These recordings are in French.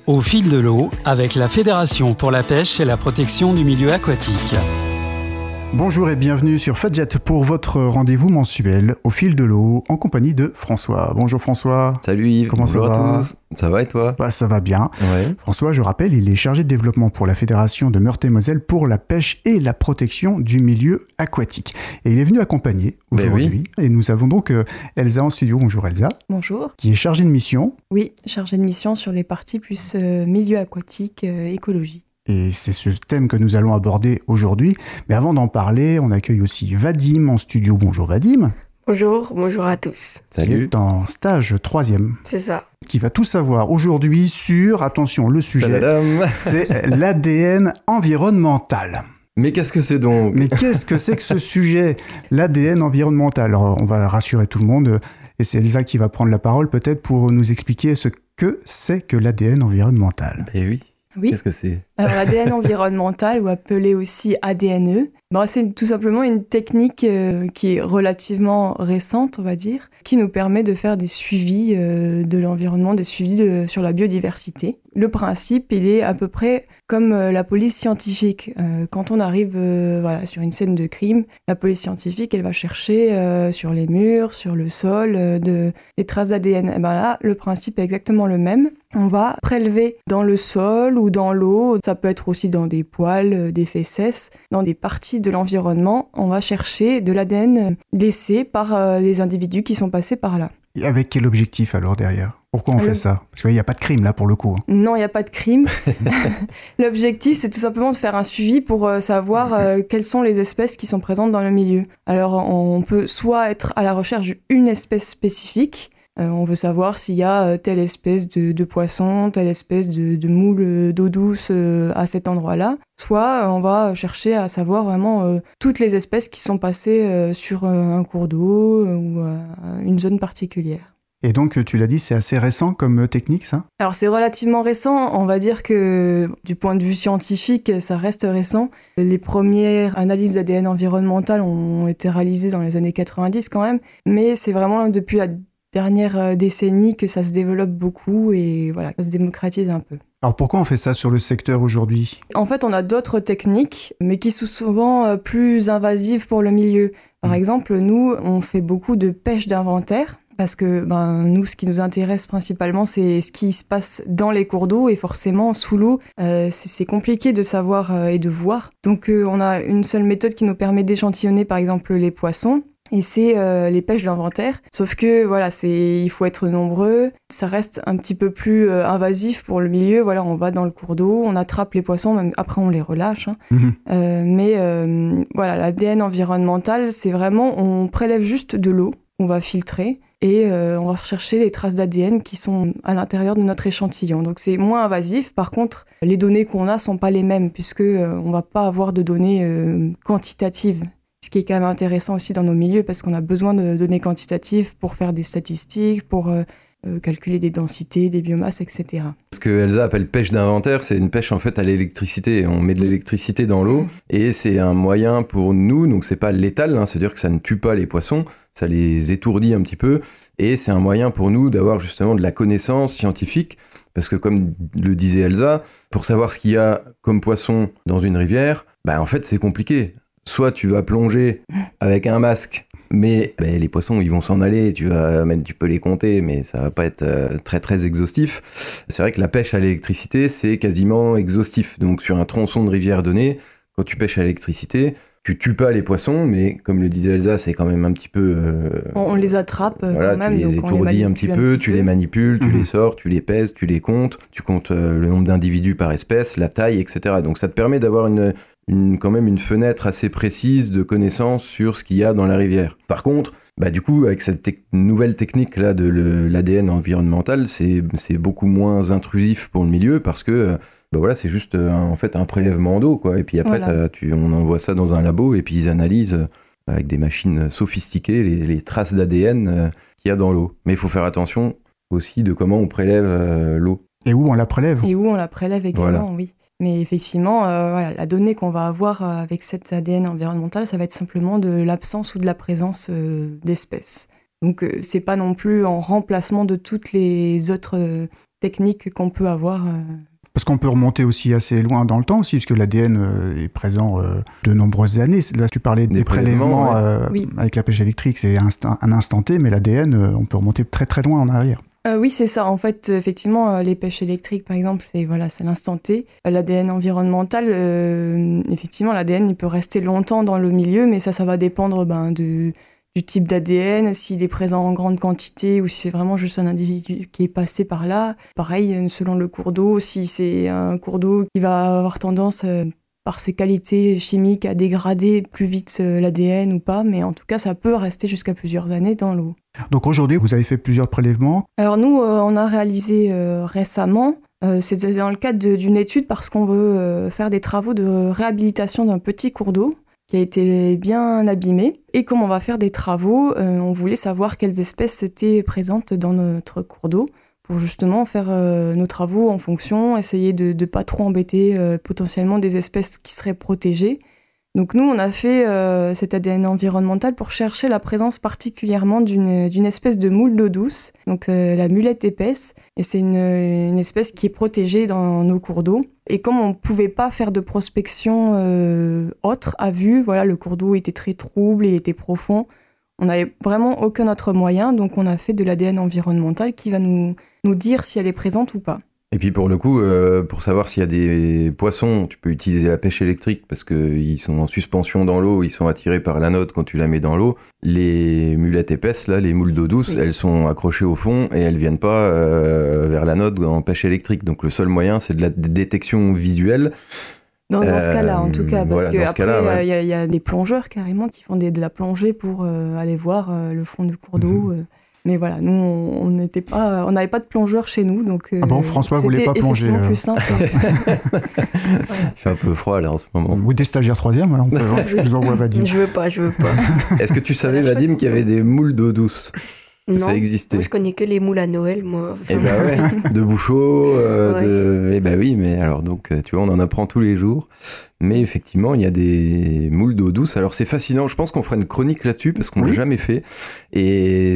Au fil de l'eau, avec la Fédération pour la pêche et la protection du milieu aquatique. Bonjour et bienvenue sur Fadjet pour votre rendez-vous mensuel au fil de l'eau en compagnie de François. Bonjour François. Salut Yves, comment bonjour ça va à tous. Ça va et toi? Ça va bien. Ouais. François, je rappelle, il est chargé de développement pour la Fédération de Meurthe-et-Moselle pour la pêche et la protection du milieu aquatique. Et il est venu accompagner aujourd'hui. Oui. Et nous avons donc Elsa en studio. Bonjour Elsa. Bonjour. Qui est chargée de mission. Oui, chargée de mission sur les parties plus milieu aquatique, écologie. Et c'est ce thème que nous allons aborder aujourd'hui. Mais avant d'en parler, on accueille aussi Vadim en studio. Bonjour Vadim. Bonjour à tous. Salut. Qui est en stage 3e. C'est ça. Qui va tout savoir aujourd'hui sur, attention, le sujet, Tadadam. C'est l'ADN environnemental. Mais qu'est-ce que c'est donc? Mais qu'est-ce que c'est que ce sujet, l'ADN environnemental? Alors, on va rassurer tout le monde, et c'est Elsa qui va prendre la parole peut-être pour nous expliquer ce que c'est que l'ADN environnemental. Eh oui. Oui. Qu'est-ce que c'est? Alors l'ADN environnemental, ou appelé aussi ADNE, c'est tout simplement une technique qui est relativement récente, on va dire, qui nous permet de faire des suivis de l'environnement, des suivis sur la biodiversité. Le principe, il est à peu près comme la police scientifique. Quand on arrive sur une scène de crime, la police scientifique, elle va chercher sur les murs, sur le sol, des traces d'ADN. Et là, le principe est exactement le même. On va prélever dans le sol ou dans l'eau, ça peut être aussi dans des poils, des fesses, dans des parties de l'environnement, on va chercher de l'ADN laissé par les individus qui sont passés par là. Et avec quel objectif alors derrière ? Pourquoi on fait ça ? Parce qu'il n'y a pas de crime là pour le coup. Non, il n'y a pas de crime. L'objectif, c'est tout simplement de faire un suivi pour savoir quelles sont les espèces qui sont présentes dans le milieu. Alors, on peut soit être à la recherche d'une espèce spécifique. On veut savoir s'il y a telle espèce de poisson, telle espèce de moule d'eau douce à cet endroit-là. Soit on va chercher à savoir vraiment toutes les espèces qui sont passées sur un cours d'eau ou une zone particulière. Et donc, tu l'as dit, c'est assez récent comme technique, ça ? Alors, c'est relativement récent. On va dire que, du point de vue scientifique, ça reste récent. Les premières analyses d'ADN environnemental ont été réalisées dans les années 90 quand même. Mais c'est vraiment depuis la dernière décennie que ça se développe beaucoup et voilà, ça se démocratise un peu. Alors pourquoi on fait ça sur le secteur aujourd'hui ? En fait, on a d'autres techniques, mais qui sont souvent plus invasives pour le milieu. Par exemple, nous, on fait beaucoup de pêche d'inventaire. Parce que nous, ce qui nous intéresse principalement, c'est ce qui se passe dans les cours d'eau. Et forcément, sous l'eau, c'est compliqué de savoir et de voir. Donc, on a une seule méthode qui nous permet d'échantillonner, par exemple, les poissons. Et c'est les pêches d'inventaire. Sauf que, il faut être nombreux. Ça reste un petit peu plus invasif pour le milieu. Voilà, on va dans le cours d'eau, on attrape les poissons, même après on les relâche. L'ADN environnemental, c'est vraiment, on prélève juste de l'eau, on va filtrer. Et on va rechercher les traces d'ADN qui sont à l'intérieur de notre échantillon. Donc c'est moins invasif. Par contre, les données qu'on a sont pas les mêmes puisque on va pas avoir de données quantitatives. Ce qui est quand même intéressant aussi dans nos milieux parce qu'on a besoin de données quantitatives pour faire des statistiques, pour calculer des densités, des biomasses, etc. Ce que Elsa appelle pêche d'inventaire, c'est une pêche en fait à l'électricité. On met de l'électricité dans l'eau et c'est un moyen pour nous, donc c'est pas létal, c'est-à-dire que ça ne tue pas les poissons, ça les étourdit un petit peu et c'est un moyen pour nous d'avoir justement de la connaissance scientifique parce que comme le disait Elsa, pour savoir ce qu'il y a comme poisson dans une rivière, en fait c'est compliqué. Soit tu vas plonger avec un masque, mais les poissons ils vont s'en aller, tu peux les compter, mais ça va pas être très très exhaustif. C'est vrai que la pêche à l'électricité c'est quasiment exhaustif. Donc sur un tronçon de rivière donné, quand tu pêches à l'électricité, tu tues pas les poissons, mais comme le disait Elsa, c'est quand même un petit peu... On les attrape quand même. Tu les étourdis un petit peu, tu les manipules, tu les sors, tu les pèses, tu les comptes, tu comptes le nombre d'individus par espèce, la taille, etc. Donc ça te permet d'avoir quand même une fenêtre assez précise de connaissance sur ce qu'il y a dans la rivière. Par contre, du coup, avec cette nouvelle technique là de l'ADN environnemental, c'est beaucoup moins intrusif pour le milieu parce que c'est juste en fait un prélèvement d'eau quoi. Et puis après, on envoie ça dans un labo et puis ils analysent avec des machines sophistiquées les traces d'ADN qu'il y a dans l'eau. Mais il faut faire attention aussi de comment on prélève l'eau. Et où on la prélève. Et où on la prélève également, oui. Mais effectivement, la donnée qu'on va avoir avec cet ADN environnemental, ça va être simplement de l'absence ou de la présence d'espèces. Donc, c'est pas non plus en remplacement de toutes les autres techniques qu'on peut avoir. Parce qu'on peut remonter aussi assez loin dans le temps aussi, puisque l'ADN est présent de nombreuses années. Là, tu parlais des prélèvements oui. Avec la pêche électrique, c'est un instant T, mais l'ADN, on peut remonter très très loin en arrière. Oui, c'est ça. En fait, effectivement, les pêches électriques, par exemple, c'est l'instant T. L'ADN environnemental, effectivement, l'ADN, il peut rester longtemps dans le milieu, mais ça va dépendre du type d'ADN, s'il est présent en grande quantité ou si c'est vraiment juste un individu qui est passé par là. Pareil, selon le cours d'eau, si c'est un cours d'eau qui va avoir tendance, par ses qualités chimiques, à dégrader plus vite l'ADN ou pas, mais en tout cas, ça peut rester jusqu'à plusieurs années dans l'eau. Donc aujourd'hui, vous avez fait plusieurs prélèvements. Alors nous, on a réalisé récemment, c'était dans le cadre d'une étude parce qu'on veut faire des travaux de réhabilitation d'un petit cours d'eau qui a été bien abîmé. Et comme on va faire des travaux, on voulait savoir quelles espèces étaient présentes dans notre cours d'eau pour justement faire nos travaux en fonction, essayer de ne pas trop embêter potentiellement des espèces qui seraient protégées. Donc nous, on a fait cet ADN environnemental pour chercher la présence particulièrement d'une espèce de moule d'eau douce, donc la mulette épaisse, et c'est une espèce qui est protégée dans nos cours d'eau. Et comme on ne pouvait pas faire de prospection autre à vue, le cours d'eau était très trouble, il était profond, on n'avait vraiment aucun autre moyen, donc on a fait de l'ADN environnemental qui va nous dire si elle est présente ou pas. Et puis pour le coup, pour savoir s'il y a des poissons, tu peux utiliser la pêche électrique parce qu'ils sont en suspension dans l'eau, ils sont attirés par l'anode quand tu la mets dans l'eau. Les mulettes épaisses, là, les moules d'eau douce, elles sont accrochées au fond et elles viennent pas vers l'anode en pêche électrique. Donc le seul moyen, c'est de la détection visuelle. Dans ce cas-là, en tout cas, parce qu'après, il y a des plongeurs carrément qui font de la plongée pour aller voir le fond du cours d'eau. Mais voilà, nous, on n'avait pas de plongeur chez nous, donc François voulait pas plonger. C'était effectivement plus simple. Il fait un peu froid là en ce moment. Ou des stagiaires 3e, je vous envoie Vadim. Je veux pas. Est-ce que tu savais, Vadim, qu'il y avait des moules d'eau douce? Non, ça existait. moi je connais que les moules à Noël, moi. Eh ben ouais, de Bouchot, eh ben oui, mais alors donc, tu vois, on en apprend tous les jours. Mais effectivement, il y a des moules d'eau douce. Alors c'est fascinant, je pense qu'on fera une chronique là-dessus parce qu'on l'a jamais fait. Et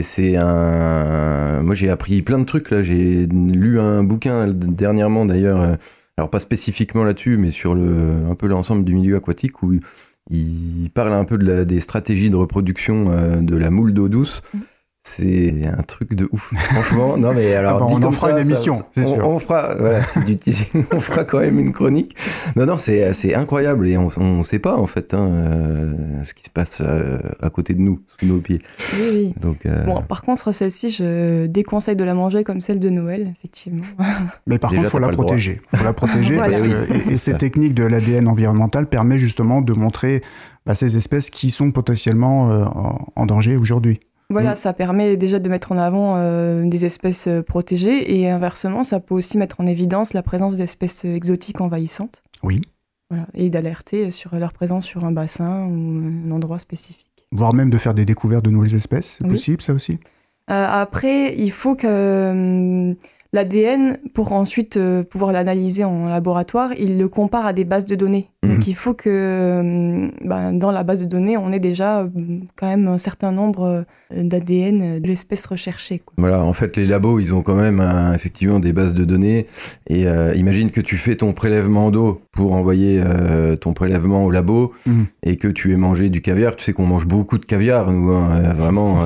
moi j'ai appris plein de trucs là, j'ai lu un bouquin dernièrement d'ailleurs, alors pas spécifiquement là-dessus, mais sur un peu l'ensemble du milieu aquatique où il parle un peu des stratégies de reproduction de la moule d'eau douce. C'est un truc de ouf, franchement. Non mais alors, on en fera une émission, c'est sûr. On fera, c'est du teasing. On fera quand même une chronique. Non, c'est incroyable et on sait pas en fait ce qui se passe à côté de nous, sous nos pieds. Oui. Donc, bon, par contre, celle-ci, je déconseille de la manger comme celle de Noël, effectivement. Mais par contre, faut la protéger. Faut la protéger voilà. et ces techniques de l'ADN environnemental permettent justement de montrer ces espèces qui sont potentiellement en danger aujourd'hui. Voilà, ça permet déjà de mettre en avant des espèces protégées et inversement, ça peut aussi mettre en évidence la présence d'espèces exotiques envahissantes. Oui. Voilà, et d'alerter sur leur présence sur un bassin ou un endroit spécifique. Voire même de faire des découvertes de nouvelles espèces, c'est possible ça aussi. Après, il faut que l'ADN, pour ensuite pouvoir l'analyser en laboratoire, il le compare à des bases de données. Donc il faut que dans la base de données, on ait déjà quand même un certain nombre d'ADN de l'espèce recherchée, quoi. Voilà, en fait, les labos, ils ont quand même effectivement des bases de données. Et imagine que tu fais ton prélèvement d'eau pour envoyer ton prélèvement au labo et que tu aies mangé du caviar. Tu sais qu'on mange beaucoup de caviar, nous, vraiment.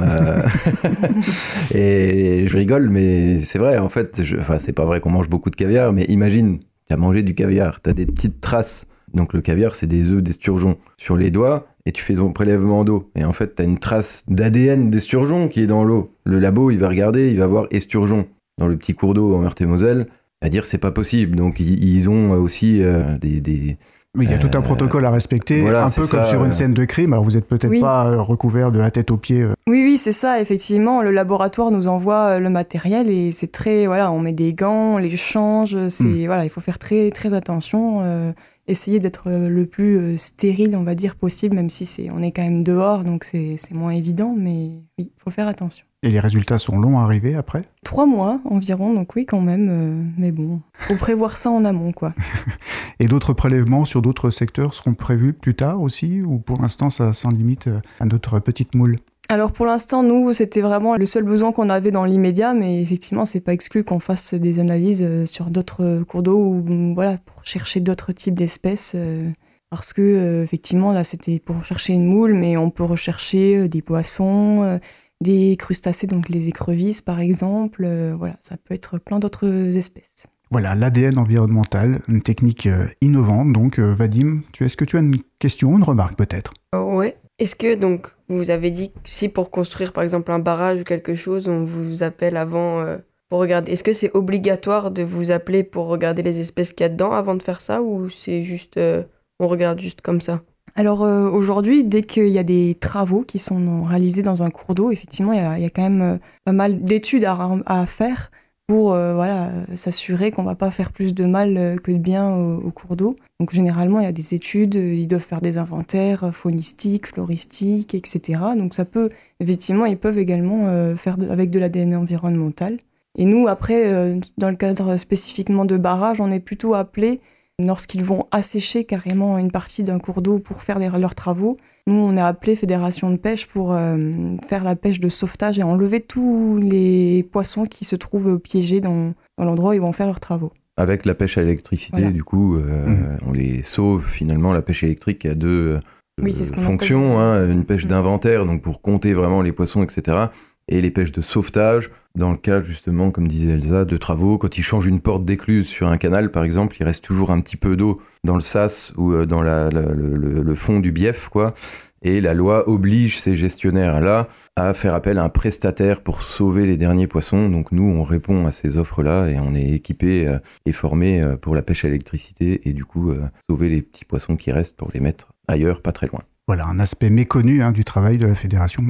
Et je rigole, mais c'est vrai, en fait. C'est pas vrai qu'on mange beaucoup de caviar, mais imagine, tu as mangé du caviar, tu as des petites traces. Donc le caviar, c'est des œufs d'esturgeon sur les doigts et tu fais ton prélèvement d'eau. Et en fait, tu as une trace d'ADN d'esturgeon qui est dans l'eau. Le labo, il va regarder, il va voir esturgeon dans le petit cours d'eau en Meurthe-et-Moselle. Il va dire c'est pas possible. Donc ils ont aussi des Mais il y a tout un protocole à respecter, voilà, un peu comme sur une scène de crime. Alors vous n'êtes peut-être pas recouvert de la tête aux pieds. Oui, c'est ça, effectivement. Le laboratoire nous envoie le matériel et c'est très... on met des gants, on les change. Il faut faire très, très attention. Essayer d'être le plus stérile, on va dire, possible, même si on est quand même dehors, donc c'est moins évident. Mais oui, il faut faire attention. Et les résultats sont longs à arriver après ? 3 mois environ, donc oui quand même, mais bon, faut prévoir ça en amont, quoi. Et d'autres prélèvements sur d'autres secteurs seront prévus plus tard aussi, ou pour l'instant ça s'en limite à notre petite moule ? Alors pour l'instant, nous, c'était vraiment le seul besoin qu'on avait dans l'immédiat, mais effectivement, c'est pas exclu qu'on fasse des analyses sur d'autres cours d'eau ou voilà, pour chercher d'autres types d'espèces. Parce que effectivement, là, c'était pour chercher une moule, mais on peut rechercher des poissons, des crustacés, donc les écrevisses par exemple. Voilà, ça peut être plein d'autres espèces. Voilà, l'ADN environnemental, une technique innovante. Donc, Vadim, est-ce que tu as une question, une remarque peut-être ? Ouais. Est-ce que, donc, vous avez dit que si pour construire, par exemple, un barrage ou quelque chose, on vous appelle avant pour regarder. Est-ce que c'est obligatoire de vous appeler pour regarder les espèces qu'il y a dedans avant de faire ça, ou c'est juste, on regarde juste comme ça ? Alors aujourd'hui, dès qu'il y a des travaux qui sont réalisés dans un cours d'eau, effectivement, il y a quand même pas mal d'études à faire pour s'assurer qu'on ne va pas faire plus de mal que de bien au cours d'eau. Donc généralement, il y a des études, ils doivent faire des inventaires faunistiques, floristiques, etc. Donc ça peut, effectivement, ils peuvent également faire avec de l'ADN environnemental. Et nous, après, dans le cadre spécifiquement de barrage, on est plutôt appelés, lorsqu'ils vont assécher carrément une partie d'un cours d'eau pour faire leurs travaux. Nous, on est appelé Fédération de pêche pour faire la pêche de sauvetage et enlever tous les poissons qui se trouvent piégés dans l'endroit où ils vont faire leurs travaux. Avec la pêche à l'électricité, voilà. Du coup, on les sauve finalement. La pêche électrique a deux fonctions. Une pêche d'inventaire, donc pour compter vraiment les poissons, etc. Et les pêches de sauvetage, dans le cas justement, comme disait Elsa, de travaux. Quand ils changent une porte d'écluse sur un canal, par exemple, il reste toujours un petit peu d'eau dans le sas ou dans le fond du bief, quoi. Et la loi oblige ces gestionnaires-là à faire appel à un prestataire pour sauver les derniers poissons. Donc nous, on répond à ces offres-là et on est équipés et formés pour la pêche à l'électricité et du coup, sauver les petits poissons qui restent pour les mettre ailleurs, pas très loin. Voilà, un aspect méconnu du travail de la Fédération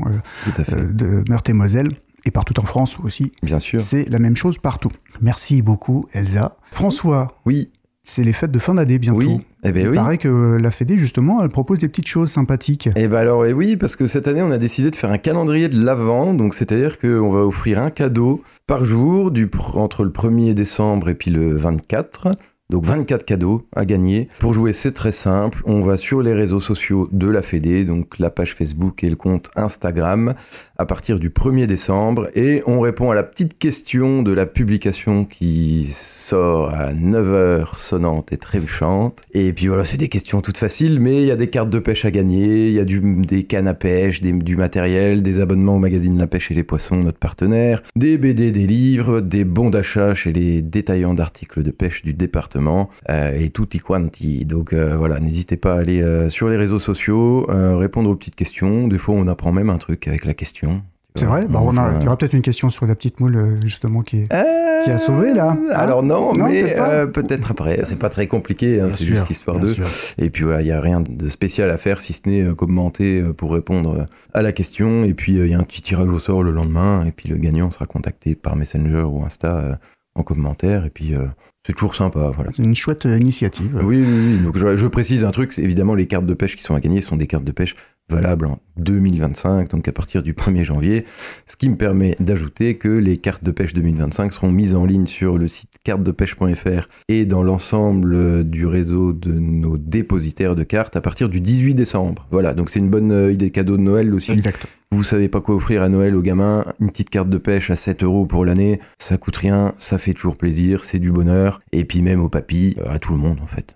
de Meurthe-et-Moselle, et partout en France aussi. Bien sûr. C'est la même chose partout. Merci beaucoup, Elsa. François. Oui. C'est les fêtes de fin d'année bientôt. Oui. Il paraît que la Fédé, justement, elle propose des petites choses sympathiques. Oui, parce que cette année, on a décidé de faire un calendrier de l'Avent, donc c'est-à-dire qu'on va offrir un cadeau par jour entre le 1er décembre et puis le 24. Donc 24 cadeaux à gagner. Pour jouer, c'est très simple. On va sur les réseaux sociaux de la Fédé, donc la page Facebook et le compte Instagram, à partir du 1er décembre. Et on répond à la petite question de la publication qui sort à 9h sonnante et trébuchante. Et puis voilà, c'est des questions toutes faciles, mais il y a des cartes de pêche à gagner, il y a des cannes à pêche, du matériel, des abonnements au magazine La Pêche et les Poissons, notre partenaire, des BD, des livres, des bons d'achat chez les détaillants d'articles de pêche du département. Et tutti quanti. Donc voilà, n'hésitez pas à aller sur les réseaux sociaux, répondre aux petites questions. Des fois, on apprend même un truc avec la question. C'est vrai, il y aura peut-être une question sur la petite moule justement qui a sauvé là. Alors non, mais peut-être après. C'est pas très compliqué, c'est juste histoire d'eux. Et puis voilà, il y a rien de spécial à faire si ce n'est commenter pour répondre à la question. Et puis il y a un petit tirage au sort le lendemain. Et puis le gagnant sera contacté par Messenger ou Insta en commentaire. Et puis c'est toujours sympa. Voilà. C'est une chouette initiative. Oui. Donc je précise un truc, c'est évidemment les cartes de pêche qui sont à gagner sont des cartes de pêche valables en 2025, donc à partir du 1er janvier, ce qui me permet d'ajouter que les cartes de pêche 2025 seront mises en ligne sur le site cartesdepêche.fr et dans l'ensemble du réseau de nos dépositaires de cartes à partir du 18 décembre. Voilà, donc c'est une bonne idée cadeau de Noël aussi. Exact. Vous savez pas quoi offrir à Noël aux gamins, une petite carte de pêche à 7€ pour l'année, ça coûte rien, ça fait toujours plaisir, c'est du bonheur, et puis même aux papis, à tout le monde en fait.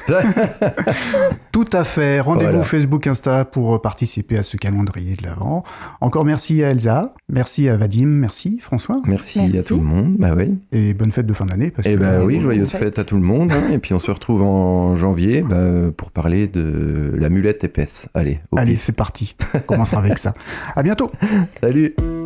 Tout à fait. Rendez-vous Facebook, Insta pour participer à ce calendrier de l'Avent. Encore merci à Elsa, merci à Vadim, merci François. Merci à tout le monde. Bah oui. Et bonne fête de fin d'année. Joyeuse fête à tout le monde. Et puis on se retrouve en janvier pour parler de la mulette épaisse. Allez, c'est parti. On commencera avec ça. À bientôt. Salut.